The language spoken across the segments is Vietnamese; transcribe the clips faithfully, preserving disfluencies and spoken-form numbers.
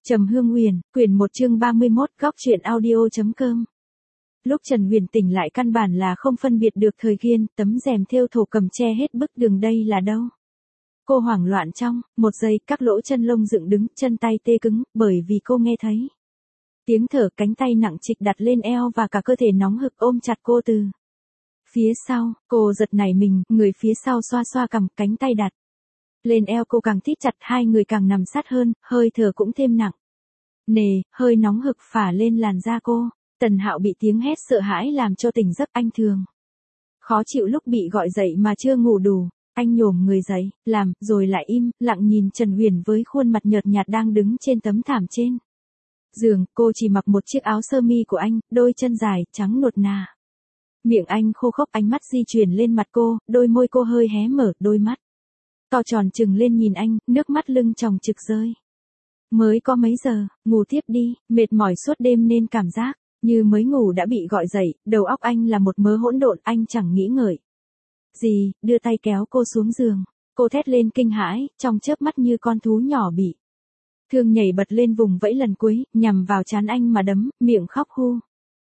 Trầm Hương Huyền, quyển một chương ba mươi mốt, góc truyện audio.com. Lúc Trần Huyền tỉnh lại căn bản là không phân biệt được thời gian, tấm rèm thêu thổ cầm che hết bức đường đây là đâu. Cô hoảng loạn trong, một giây các lỗ chân lông dựng đứng, chân tay tê cứng, bởi vì cô nghe thấy. Tiếng thở, cánh tay nặng trịch đặt lên eo và cả cơ thể nóng hực ôm chặt cô từ phía sau. Cô giật nảy mình, người phía sau xoa xoa cằm, cánh tay đặt lên eo cô càng thít chặt, hai người càng nằm sát hơn, hơi thở cũng thêm nặng nề, hơi nóng hực phả lên làn da cô. Tần Hạo bị tiếng hét sợ hãi làm cho tỉnh giấc. Anh thường khó chịu lúc bị gọi dậy mà chưa ngủ đủ. Anh nhổm người dậy, làm, rồi lại im, lặng nhìn Trần Huyền với khuôn mặt nhợt nhạt đang đứng trên tấm thảm trên giường. Cô chỉ mặc một chiếc áo sơ mi của anh, đôi chân dài, trắng nuột nà. Miệng anh khô khốc, ánh mắt di chuyển lên mặt cô, đôi môi cô hơi hé mở, đôi mắt to tròn trừng lên nhìn anh, nước mắt lưng tròng trực rơi. Mới có mấy giờ, ngủ tiếp đi, mệt mỏi suốt đêm nên cảm giác như mới ngủ đã bị gọi dậy, đầu óc anh là một mớ hỗn độn, anh chẳng nghĩ ngợi gì, đưa tay kéo cô xuống giường. Cô thét lên kinh hãi, trong chớp mắt như con thú nhỏ bị thương nhảy bật lên vùng vẫy lần cuối, nhằm vào trán anh mà đấm, miệng khóc hu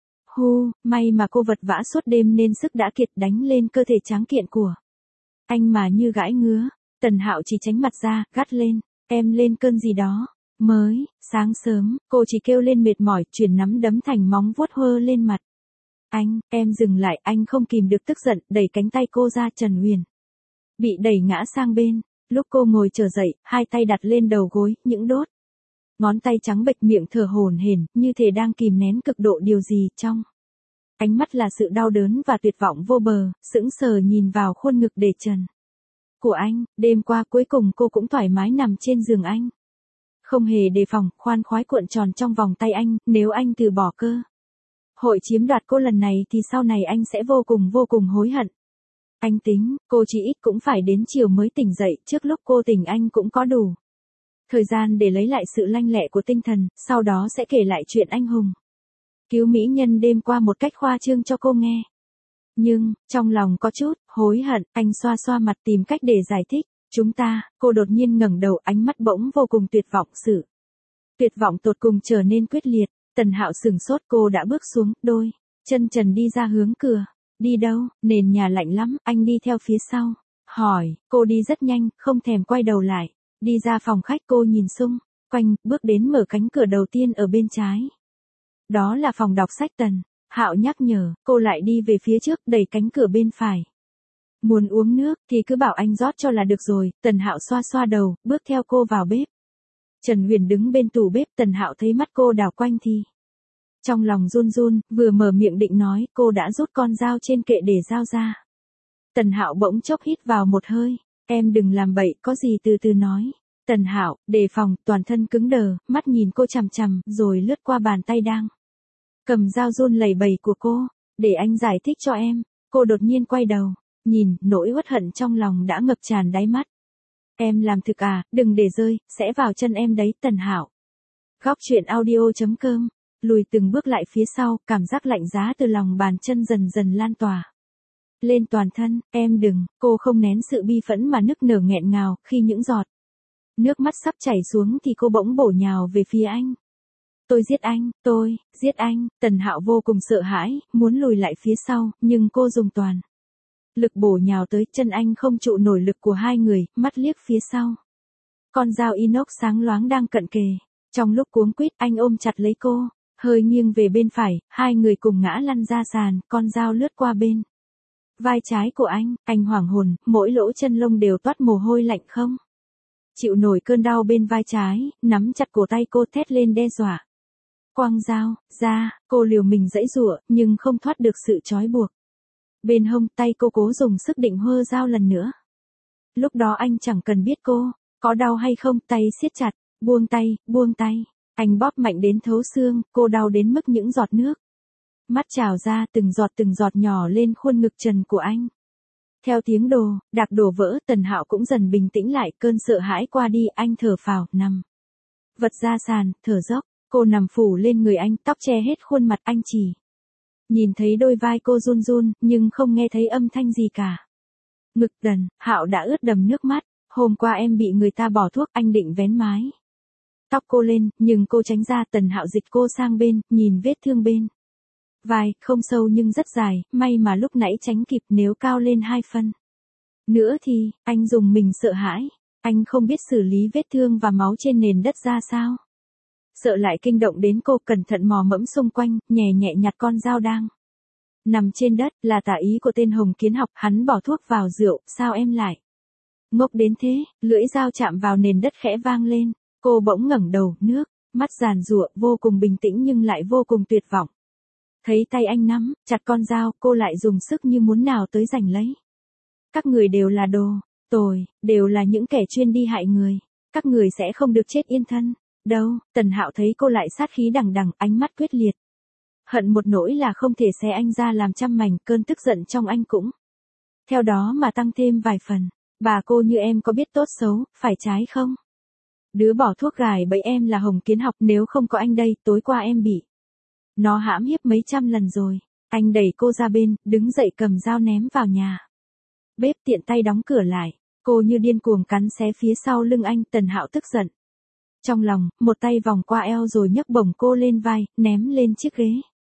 hu. May mà cô vật vã suốt đêm nên sức đã kiệt, đánh lên cơ thể tráng kiện của anh mà như gãi ngứa. Tần Hạo chỉ tránh mặt ra, gắt lên, em lên cơn gì đó. Mới sáng sớm, cô chỉ kêu lên mệt mỏi, chuyển nắm đấm thành móng vuốt hơ lên mặt anh. Em dừng lại. Anh không kìm được tức giận, đẩy cánh tay cô ra. Trần Huyền bị đẩy ngã sang bên. Lúc cô ngồi trở dậy, hai tay đặt lên đầu gối, những đốt ngón tay trắng bệch, miệng thở hổn hển, như thể đang kìm nén cực độ điều gì trong ánh mắt là sự đau đớn và tuyệt vọng vô bờ. Sững sờ nhìn vào khuôn ngực để trần của anh. Đêm qua cuối cùng cô cũng thoải mái nằm trên giường anh, không hề đề phòng, khoan khoái cuộn tròn trong vòng tay anh. Nếu anh từ bỏ cơ hội chiếm đoạt cô lần này thì sau này anh sẽ vô cùng vô cùng hối hận. Anh tính, cô chỉ ít cũng phải đến chiều mới tỉnh dậy, trước lúc cô tỉnh anh cũng có đủ thời gian để lấy lại sự lanh lẹ của tinh thần, sau đó sẽ kể lại chuyện anh hùng cứu mỹ nhân đêm qua một cách khoa trương cho cô nghe. Nhưng, trong lòng có chút hối hận. Anh xoa xoa mặt tìm cách để giải thích. Chúng ta, cô đột nhiên ngẩng đầu, ánh mắt bỗng vô cùng tuyệt vọng. Sự tuyệt vọng tột cùng trở nên quyết liệt. Tần Hạo sừng sốt, cô đã bước xuống, đôi chân trần đi ra hướng cửa. Đi đâu? Nền nhà lạnh lắm. Anh đi theo phía sau hỏi. Cô đi rất nhanh, không thèm quay đầu lại. Đi ra phòng khách, cô nhìn xung quanh, bước đến mở cánh cửa đầu tiên ở bên trái. Đó là phòng đọc sách. Tần Hạo nhắc nhở, cô lại đi về phía trước, đẩy cánh cửa bên phải. Muốn uống nước thì cứ bảo anh rót cho là được rồi. Tần Hạo xoa xoa đầu, bước theo cô vào bếp. Trần Huyền đứng bên tủ bếp. Tần Hạo thấy mắt cô đảo quanh thì trong lòng run run, vừa mở miệng định nói, cô đã rút con dao trên kệ để dao ra. Tần Hạo bỗng chốc hít vào một hơi. Em đừng làm bậy, có gì từ từ nói. Tần Hạo đề phòng, toàn thân cứng đờ, mắt nhìn cô chằm chằm, rồi lướt qua bàn tay đang cầm dao run lẩy bẩy của cô. Để anh giải thích cho em. Cô đột nhiên quay đầu nhìn, nỗi uất hận trong lòng đã ngập tràn đáy mắt. Em làm thực à, đừng để rơi, sẽ vào chân em đấy. Tần Hạo. Góc truyện audio.com. Lùi từng bước lại phía sau, cảm giác lạnh giá từ lòng bàn chân dần dần lan tỏa lên toàn thân. Em đừng. Cô không nén sự bi phẫn mà nức nở nghẹn ngào. Khi những giọt nước mắt sắp chảy xuống thì cô bỗng bổ nhào về phía anh. Tôi giết anh, tôi giết anh. Tần Hạo vô cùng sợ hãi, muốn lùi lại phía sau, nhưng cô dùng toàn lực bổ nhào tới. Chân anh không trụ nổi lực của hai người, mắt liếc phía sau. Con dao inox sáng loáng đang cận kề. Trong lúc cuống quýt, anh ôm chặt lấy cô, hơi nghiêng về bên phải, hai người cùng ngã lăn ra sàn. Con dao lướt qua bên vai trái của anh. Anh hoảng hồn, mỗi lỗ chân lông đều toát mồ hôi lạnh, không chịu nổi cơn đau bên vai trái, nắm chặt cổ tay cô, thét lên đe dọa. Quăng dao ra, cô liều mình giãy giụa, nhưng không thoát được sự trói buộc bên hông. Tay cô cố dùng sức định hơ dao lần nữa. Lúc đó anh chẳng cần biết cô có đau hay không, tay siết chặt. Buông tay, buông tay. Anh bóp mạnh đến thấu xương, cô đau đến mức những giọt nước mắt trào ra, từng giọt từng giọt nhỏ lên khuôn ngực trần của anh. Theo tiếng đồ đạc đổ vỡ, Tần Hạo cũng dần bình tĩnh lại. Cơn sợ hãi qua đi, anh thở phào, nằm vật ra sàn, thở dốc. Cô nằm phủ lên người anh, tóc che hết khuôn mặt. Anh chỉ nhìn thấy đôi vai cô run run, nhưng không nghe thấy âm thanh gì cả. Ngực Tần Hạo đã ướt đầm nước mắt. Hôm qua em bị người ta bỏ thuốc, anh định vén mái tóc cô lên, nhưng cô tránh ra. Tần Hạo dịch cô sang bên, nhìn vết thương bên vai, không sâu nhưng rất dài, may mà lúc nãy tránh kịp, nếu cao lên hai phân nữa thì, anh dùng mình sợ hãi. Anh không biết xử lý vết thương và máu trên nền đất ra sao. Sợ lại kinh động đến cô, cẩn thận mò mẫm xung quanh, nhẹ nhẹ nhặt con dao đang nằm trên đất, là tà ý của tên Hồng Kiến Học. Hắn bỏ thuốc vào rượu, sao em lại ngốc đến thế? Lưỡi dao chạm vào nền đất khẽ vang lên. Cô bỗng ngẩng đầu, nước mắt giàn giụa, vô cùng bình tĩnh nhưng lại vô cùng tuyệt vọng. Thấy tay anh nắm chặt con dao, cô lại dùng sức như muốn nào tới giành lấy. Các người đều là đồ tồi, đều là những kẻ chuyên đi hại người. Các người sẽ không được chết yên thân đâu. Tần Hạo thấy cô lại sát khí đằng đằng, ánh mắt quyết liệt. Hận một nỗi là không thể xé anh ra làm trăm mảnh. Cơn tức giận trong anh cũng theo đó mà tăng thêm vài phần. Bà cô như em có biết tốt xấu, phải trái không? Đứa bỏ thuốc gài bẫy em là Hồng Kiến Học. Nếu không có anh đây, tối qua em bị nó hãm hiếp mấy trăm lần rồi. Anh đẩy cô ra bên, đứng dậy cầm dao ném vào nhà bếp, tiện tay đóng cửa lại. Cô như điên cuồng cắn xé phía sau lưng anh. Tần Hạo tức giận trong lòng, một tay vòng qua eo rồi nhấc bổng cô lên vai, ném lên chiếc ghế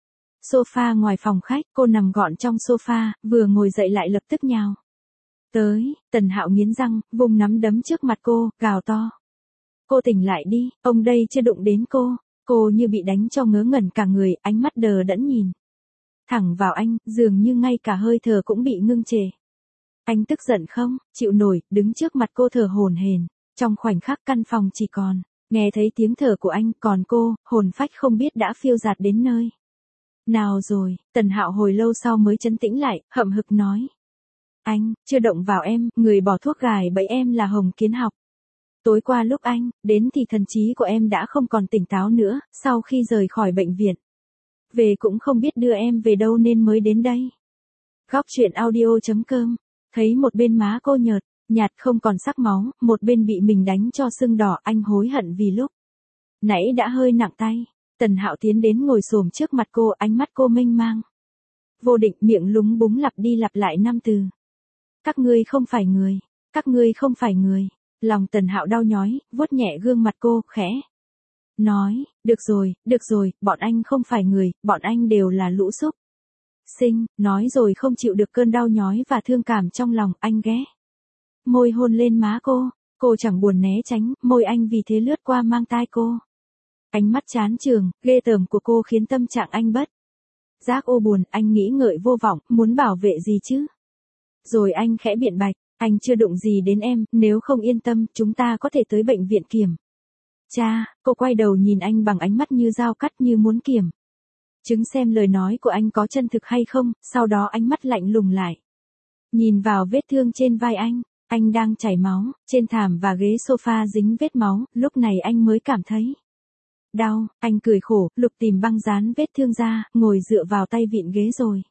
sofa ngoài phòng khách. Cô nằm gọn trong sofa, vừa ngồi dậy lại lập tức nhào tới. Tần Hạo nghiến răng, vùng nắm đấm trước mặt cô, gào to. Cô tỉnh lại đi, ông đây chưa đụng đến cô. Cô như bị đánh cho ngớ ngẩn cả người, ánh mắt đờ đẫn nhìn thẳng vào anh, dường như ngay cả hơi thở cũng bị ngưng trệ. Anh tức giận không chịu nổi, đứng trước mặt cô thở hổn hển. Trong khoảnh khắc căn phòng chỉ còn nghe thấy tiếng thở của anh, còn cô, hồn phách không biết đã phiêu dạt đến nơi nào rồi. Tần Hạo hồi lâu sau mới trấn tĩnh lại, hậm hực nói. Anh, chưa động vào em, người bỏ thuốc gài bẫy em là Hồng Kiến Học. Tối qua lúc anh đến thì thần trí của em đã không còn tỉnh táo nữa. Sau khi rời khỏi bệnh viện về cũng không biết đưa em về đâu nên mới đến đây. Góc truyện audio chấm com. Thấy một bên má cô nhợt nhạt không còn sắc máu, một bên bị mình đánh cho sưng đỏ, anh hối hận vì lúc nãy đã hơi nặng tay. Tần Hạo tiến đến ngồi xổm trước mặt cô, ánh mắt cô mênh mang vô định, miệng lúng búng lặp đi lặp lại năm từ. Các ngươi không phải người, các ngươi không phải người. Lòng Tần Hạo đau nhói, vuốt nhẹ gương mặt cô, khẽ nói, được rồi, được rồi, bọn anh không phải người, bọn anh đều là lũ súc sinh. Nói rồi không chịu được cơn đau nhói và thương cảm trong lòng, anh ghé môi hôn lên má cô. Cô chẳng buồn né tránh, môi anh vì thế lướt qua mang tai cô. Ánh mắt chán chường, ghê tởm của cô khiến tâm trạng anh bất giác ô buồn. Anh nghĩ ngợi vô vọng, muốn bảo vệ gì chứ? Rồi anh khẽ biện bạch, anh chưa đụng gì đến em, nếu không yên tâm, chúng ta có thể tới bệnh viện kiểm tra. Cô quay đầu nhìn anh bằng ánh mắt như dao cắt, như muốn kiểm chứng xem lời nói của anh có chân thực hay không. Sau đó ánh mắt lạnh lùng lại nhìn vào vết thương trên vai anh. Anh đang chảy máu, trên thảm và ghế sofa dính vết máu. Lúc này anh mới cảm thấy đau. Anh cười khổ, lục tìm băng dán vết thương ra, ngồi dựa vào tay vịn ghế rồi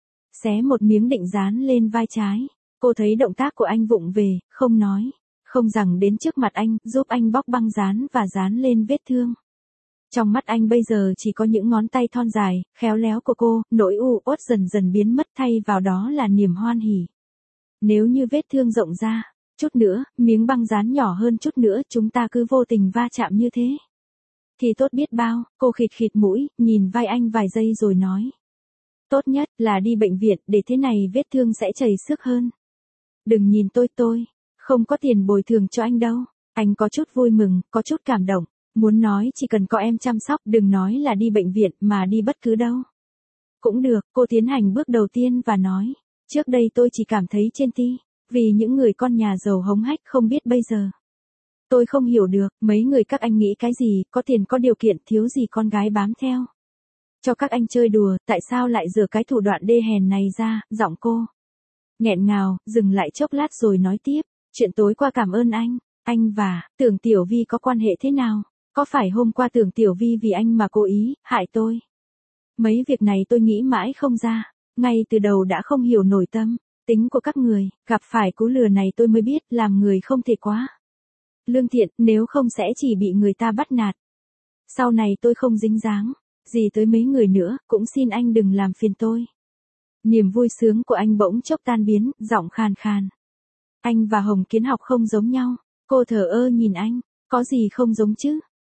xé một miếng định dán lên vai trái. Cô thấy động tác của anh vụng về, không nói không rằng đến trước mặt anh, giúp anh bóc băng dán và dán lên vết thương. Trong mắt anh bây giờ chỉ có những ngón tay thon dài, khéo léo của cô. Nỗi u uất dần dần biến mất, thay vào đó là niềm hoan hỉ. Nếu như vết thương rộng ra chút nữa, miếng băng dán nhỏ hơn chút nữa, chúng ta cứ vô tình va chạm như thế thì tốt biết bao. Cô khịt khịt mũi, nhìn vai anh vài giây rồi nói. Tốt nhất là đi bệnh viện, để thế này vết thương sẽ chảy xước hơn. Đừng nhìn tôi, tôi không có tiền bồi thường cho anh đâu. Anh có chút vui mừng, có chút cảm động. Muốn nói chỉ cần có em chăm sóc, đừng nói là đi bệnh viện, mà đi bất cứ đâu cũng được. Cô tiến hành bước đầu tiên và nói. Trước đây tôi chỉ cảm thấy trên ti vì những người con nhà giàu hống hách, không biết bây giờ tôi không hiểu được, mấy người các anh nghĩ cái gì, có tiền có điều kiện, thiếu gì con gái bám theo cho các anh chơi đùa, tại sao lại giở cái thủ đoạn đê hèn này ra. Giọng cô nghẹn ngào, dừng lại chốc lát rồi nói tiếp. Chuyện tối qua cảm ơn anh. Anh và Tưởng Tiểu Vi có quan hệ thế nào? Có phải hôm qua Tưởng Tiểu Vi vì anh mà cố ý hại tôi? Mấy việc này tôi nghĩ mãi không ra. Ngay từ đầu đã không hiểu nổi tâm tính của các người. Gặp phải cú lừa này tôi mới biết, làm người không thể quá lương thiện, nếu không sẽ chỉ bị người ta bắt nạt. Sau này tôi không dính dáng gì tới mấy người nữa, cũng xin anh đừng làm phiền tôi. Niềm vui sướng của anh bỗng chốc tan biến, giọng khàn khàn. Anh và Hồng Kiến Học không giống nhau. Cô thờ ơ nhìn anh. Có gì không giống chứ?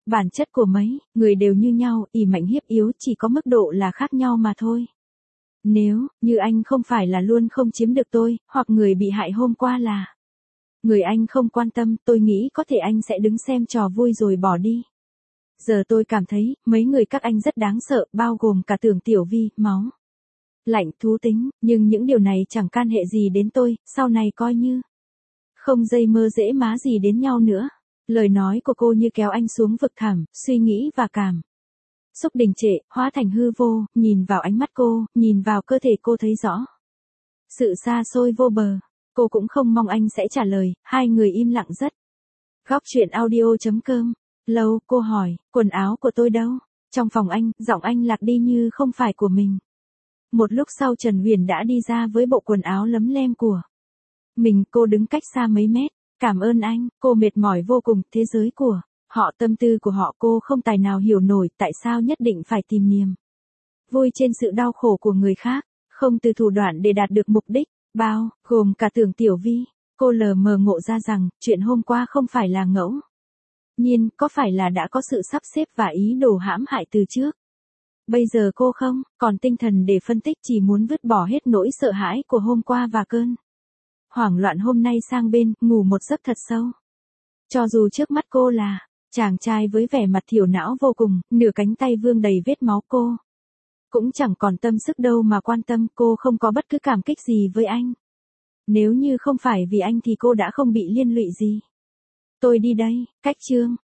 Bản chất của mấy người đều như nhau, ỷ mạnh hiếp yếu, chỉ có mức độ là khác nhau mà thôi. Nếu như anh không phải là luôn không chiếm được tôi, hoặc người bị hại hôm qua là người anh không quan tâm, tôi nghĩ có thể anh sẽ đứng xem trò vui rồi bỏ đi. Giờ tôi cảm thấy, mấy người các anh rất đáng sợ, bao gồm cả Tưởng Tiểu Vi, máu lạnh, thú tính, nhưng những điều này chẳng can hệ gì đến tôi, sau này coi như không dây mơ dễ má gì đến nhau nữa. Lời nói của cô như kéo anh xuống vực thẳm, suy nghĩ và cảm xúc đình trệ, hóa thành hư vô, nhìn vào ánh mắt cô, nhìn vào cơ thể cô thấy rõ sự xa xôi vô bờ. Cô cũng không mong anh sẽ trả lời, hai người im lặng rất. Góc truyện audio chấm com. Lâu, cô hỏi, quần áo của tôi đâu? Trong phòng anh, giọng anh lạc đi như không phải của mình. Một lúc sau Trần Huyền đã đi ra với bộ quần áo lấm lem của mình, cô đứng cách xa mấy mét. Cảm ơn anh, cô mệt mỏi vô cùng, thế giới của họ, tâm tư của họ cô không tài nào hiểu nổi, tại sao nhất định phải tìm niềm vui trên sự đau khổ của người khác, không từ thủ đoạn để đạt được mục đích, bao gồm cả Tưởng Tiểu Vi. Cô lờ mờ ngộ ra rằng, chuyện hôm qua không phải là ngẫu nhiên, có phải là đã có sự sắp xếp và ý đồ hãm hại từ trước. Bây giờ cô không còn tinh thần để phân tích, chỉ muốn vứt bỏ hết nỗi sợ hãi của hôm qua và cơn hoảng loạn hôm nay sang bên, ngủ một giấc thật sâu. Cho dù trước mắt cô là chàng trai với vẻ mặt thiểu não vô cùng, nửa cánh tay vương đầy vết máu, cô cũng chẳng còn tâm sức đâu mà quan tâm, cô không có bất cứ cảm kích gì với anh. Nếu như không phải vì anh thì cô đã không bị liên lụy gì. Tôi đi đây, cách chương.